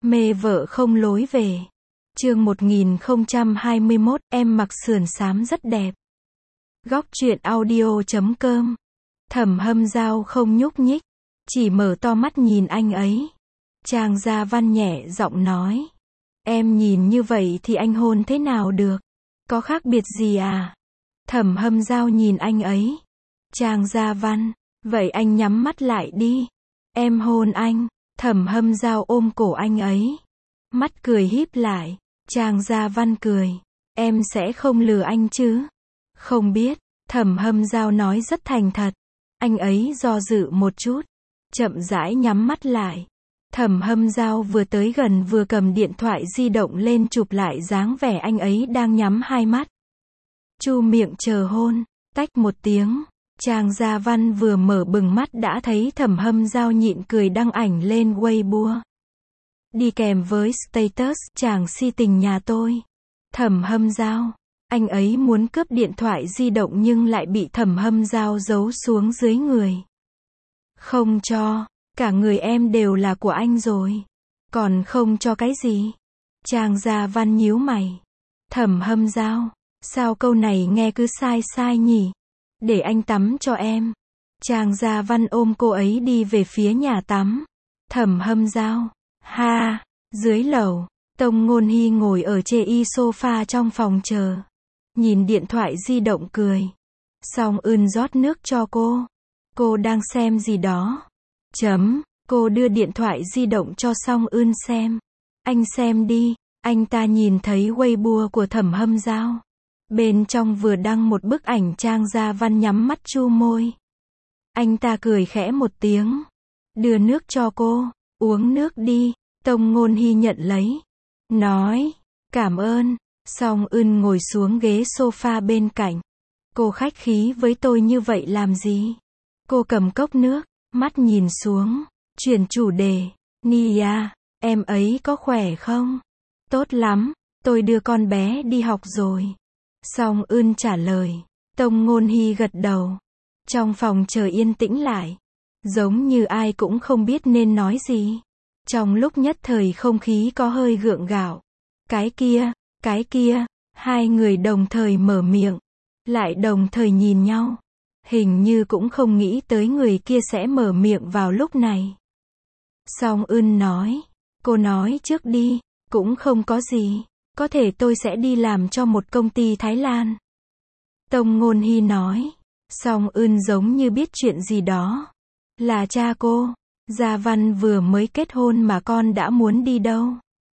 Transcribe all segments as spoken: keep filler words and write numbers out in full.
Mê vợ không lối về. Chương một nghìn không trăm hai mươi mốt, em mặc sườn xám rất đẹp. Góc truyện audio chấm com. Thẩm Hâm Dao không nhúc nhích, chỉ mở to mắt nhìn anh ấy. Trang Gia Văn nhẹ giọng nói. Em nhìn như vậy thì anh hôn thế nào được? Có khác biệt gì à? Thẩm Hâm Dao nhìn anh ấy. Trang Gia Văn, vậy anh nhắm mắt lại đi. Em hôn anh. Thẩm Hâm Dao ôm cổ anh ấy. Mắt cười híp lại. Trang Gia Văn cười. Em sẽ không lừa anh chứ? Không biết. Thẩm Hâm Dao nói rất thành thật. Anh ấy do dự một chút. Chậm rãi nhắm mắt lại. Thẩm Hâm Dao vừa tới gần vừa cầm điện thoại di động lên chụp lại dáng vẻ anh ấy đang nhắm hai mắt. Chu miệng chờ hôn. Tách một tiếng. Trang Gia Văn vừa mở bừng mắt đã thấy Thẩm Hâm Dao nhịn cười đăng ảnh lên Weibo. Đi kèm với status, chàng si tình nhà tôi. Thẩm Hâm Dao. Anh ấy muốn cướp điện thoại di động nhưng lại bị Thẩm Hâm Dao giấu xuống dưới người. Không cho, cả người em đều là của anh rồi. Còn không cho cái gì? Trang Gia Văn nhíu mày. Thẩm Hâm Dao, sao câu này nghe cứ sai sai nhỉ? Để anh tắm cho em. Trang Gia Văn ôm cô ấy đi về phía nhà tắm. Thẩm Hâm Dao. Ha, dưới lầu, Tông Ngôn Hy ngồi ở chê y sofa trong phòng chờ. Nhìn điện thoại di động cười. Song Ưn rót nước cho cô. Cô đang xem gì đó. Chấm, cô đưa điện thoại di động cho Song Ưn xem. Anh xem đi. Anh ta nhìn thấy Weibo của Thẩm Hâm Dao. Bên trong vừa đăng một bức ảnh Trang Gia Văn nhắm mắt chu môi. Anh ta cười khẽ một tiếng. Đưa nước cho cô. Uống nước đi. Tông Ngôn Hy nhận lấy. Nói. Cảm ơn. Song Ưn ngồi xuống ghế sofa bên cạnh. Cô khách khí với tôi như vậy làm gì? Cô cầm cốc nước. Mắt nhìn xuống. Chuyển chủ đề. Nia, em ấy có khỏe không? Tốt lắm. Tôi đưa con bé đi học rồi. Song Ưn trả lời. Tông Ngôn Hy gật đầu. Trong phòng chờ yên tĩnh lại. Giống như ai cũng không biết nên nói gì. Trong lúc nhất thời không khí có hơi gượng gạo. Cái kia, cái kia, hai người đồng thời mở miệng. Lại đồng thời nhìn nhau. Hình như cũng không nghĩ tới người kia sẽ mở miệng vào lúc này. Song Ưn nói. Cô nói trước đi. Cũng không có gì. Có thể tôi sẽ đi làm cho một công ty Thái Lan. Tông Ngôn Hy nói. Song Ưn giống như biết chuyện gì đó. Là cha cô. Gia Văn vừa mới kết hôn mà con đã muốn đi đâu.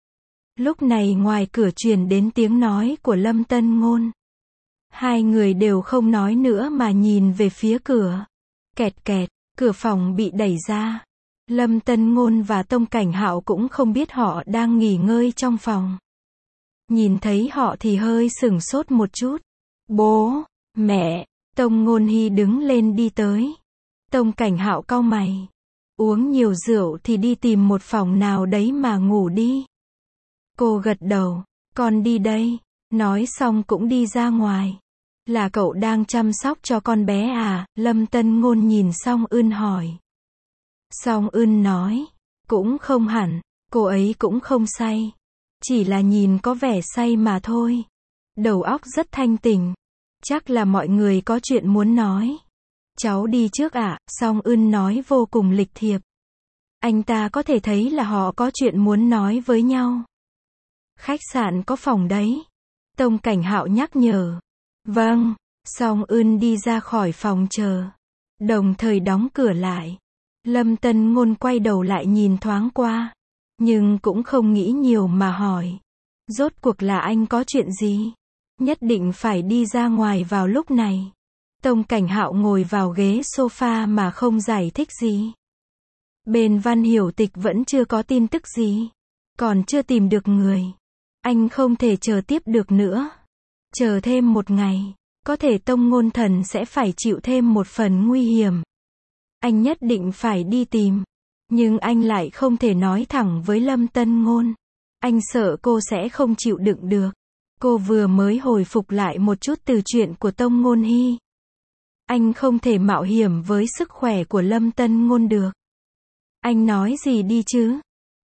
Lúc này ngoài cửa truyền đến tiếng nói của Lâm Tân Ngôn. Hai người đều không nói nữa mà nhìn về phía cửa. Kẹt kẹt, cửa phòng bị đẩy ra. Lâm Tân Ngôn và Tông Cảnh Hạo cũng không biết họ đang nghỉ ngơi trong phòng. Nhìn thấy họ thì hơi sửng sốt một chút. Bố, mẹ, Tông Ngôn Hy đứng lên đi tới. Tông Cảnh Hạo cau mày. Uống nhiều rượu thì đi tìm một phòng nào đấy mà ngủ đi. Cô gật đầu. Con đi đây. Nói xong cũng đi ra ngoài. Là cậu đang chăm sóc cho con bé à? Lâm Tân Ngôn nhìn Song Ưn hỏi. Song Ưn nói. Cũng không hẳn. Cô ấy cũng không say. Chỉ là nhìn có vẻ say mà thôi. Đầu óc rất thanh tỉnh. Chắc là mọi người có chuyện muốn nói. Cháu đi trước ạ, à? Song Ưn nói vô cùng lịch thiệp. Anh ta có thể thấy là họ có chuyện muốn nói với nhau. Khách sạn có phòng đấy. Tông Cảnh Hạo nhắc nhở. Vâng. Song Ưn đi ra khỏi phòng chờ. Đồng thời đóng cửa lại. Lâm Tân Ngôn quay đầu lại nhìn thoáng qua. Nhưng cũng không nghĩ nhiều mà hỏi. Rốt cuộc là anh có chuyện gì? Nhất định phải đi ra ngoài vào lúc này. Tông Cảnh Hạo ngồi vào ghế sofa mà không giải thích gì. Bên Văn Hiểu Tịch vẫn chưa có tin tức gì. Còn chưa tìm được người. Anh không thể chờ tiếp được nữa. Chờ thêm một ngày. Có thể Tông Ngôn Thần sẽ phải chịu thêm một phần nguy hiểm. Anh nhất định phải đi tìm. Nhưng anh lại không thể nói thẳng với Lâm Tân Ngôn. Anh sợ cô sẽ không chịu đựng được. Cô vừa mới hồi phục lại một chút từ chuyện của Tông Ngôn Hy. Anh không thể mạo hiểm với sức khỏe của Lâm Tân Ngôn được. Anh nói gì đi chứ?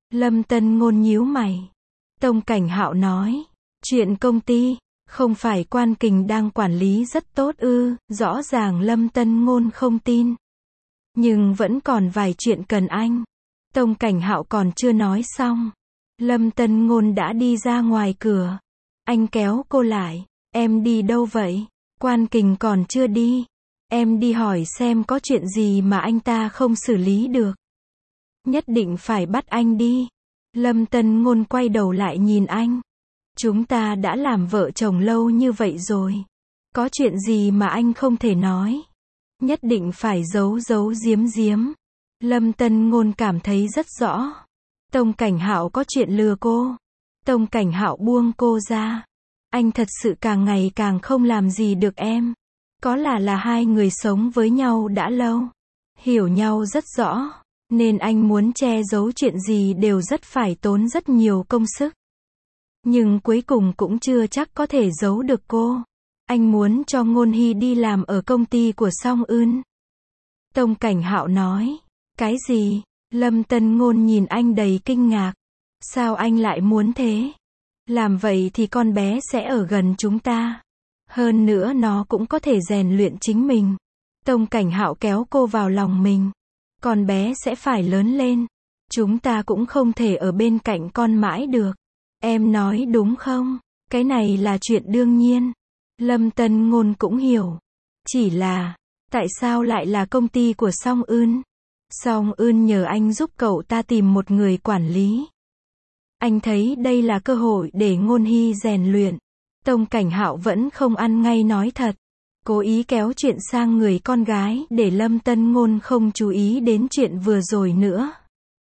Lâm Tân Ngôn nhíu mày. Tông Cảnh Hạo nói, chuyện công ty, không phải Quan Kình đang quản lý rất tốt ư? Rõ ràng Lâm Tân Ngôn không tin. Nhưng vẫn còn vài chuyện cần anh. Tông Cảnh Hạo còn chưa nói xong. Lâm Tân Ngôn đã đi ra ngoài cửa. Anh kéo cô lại. Em đi đâu vậy? Quan Kình còn chưa đi. Em đi hỏi xem có chuyện gì mà anh ta không xử lý được. Nhất định phải bắt anh đi. Lâm Tân Ngôn quay đầu lại nhìn anh. Chúng ta đã làm vợ chồng lâu như vậy rồi. Có chuyện gì mà anh không thể nói? Nhất định phải giấu giấu giếm giếm. Lâm Tân Ngôn cảm thấy rất rõ. Tông Cảnh Hạo có chuyện lừa cô. Tông Cảnh Hạo buông cô ra. Anh thật sự càng ngày càng không làm gì được em. Có là là hai người sống với nhau đã lâu. Hiểu nhau rất rõ. Nên anh muốn che giấu chuyện gì đều rất phải tốn rất nhiều công sức. Nhưng cuối cùng cũng chưa chắc có thể giấu được cô. Anh muốn cho Ngôn Hy đi làm ở công ty của Song Eun. Tông Cảnh Hạo nói. Cái gì? Lâm Tân Ngôn nhìn anh đầy kinh ngạc. Sao anh lại muốn thế? Làm vậy thì con bé sẽ ở gần chúng ta. Hơn nữa nó cũng có thể rèn luyện chính mình. Tông Cảnh Hạo kéo cô vào lòng mình. Con bé sẽ phải lớn lên. Chúng ta cũng không thể ở bên cạnh con mãi được. Em nói đúng không? Cái này là chuyện đương nhiên. Lâm Tân Ngôn cũng hiểu. Chỉ là, tại sao lại là công ty của Song Eun? Song Eun nhờ anh giúp cậu ta tìm một người quản lý. Anh thấy đây là cơ hội để Ngôn Hy rèn luyện. Tông Cảnh Hạo vẫn không ăn ngay nói thật. Cố ý kéo chuyện sang người con gái để Lâm Tân Ngôn không chú ý đến chuyện vừa rồi nữa.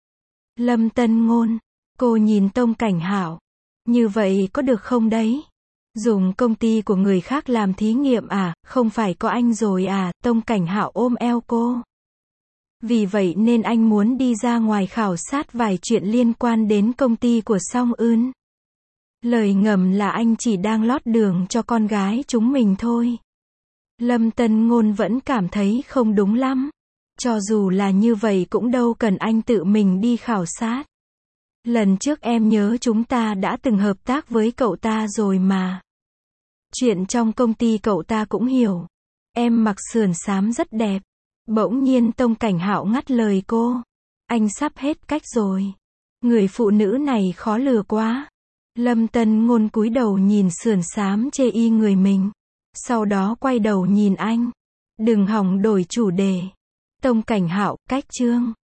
Lâm Tân Ngôn, cô nhìn Tông Cảnh Hạo. Như vậy có được không đấy? Dùng công ty của người khác làm thí nghiệm à? Không phải có anh rồi à? Tông Cảnh Hạo ôm eo cô. Vì vậy nên anh muốn đi ra ngoài khảo sát vài chuyện liên quan đến công ty của Song Eun. Lời ngầm là anh chỉ đang lót đường cho con gái chúng mình thôi. Lâm Tân Ngôn vẫn cảm thấy không đúng lắm. Cho dù là như vậy cũng đâu cần anh tự mình đi khảo sát. Lần trước em nhớ chúng ta đã từng hợp tác với cậu ta rồi mà. Chuyện trong công ty cậu ta cũng hiểu. Em mặc sườn xám rất đẹp. Bỗng nhiên Tông Cảnh Hạo ngắt lời cô. Anh sắp hết cách rồi. Người phụ nữ này khó lừa quá. Lâm Tân Ngôn cúi đầu nhìn sườn xám chê y người mình. Sau đó quay đầu nhìn anh. Đừng hỏng đổi chủ đề. Tông Cảnh Hạo, cách chương.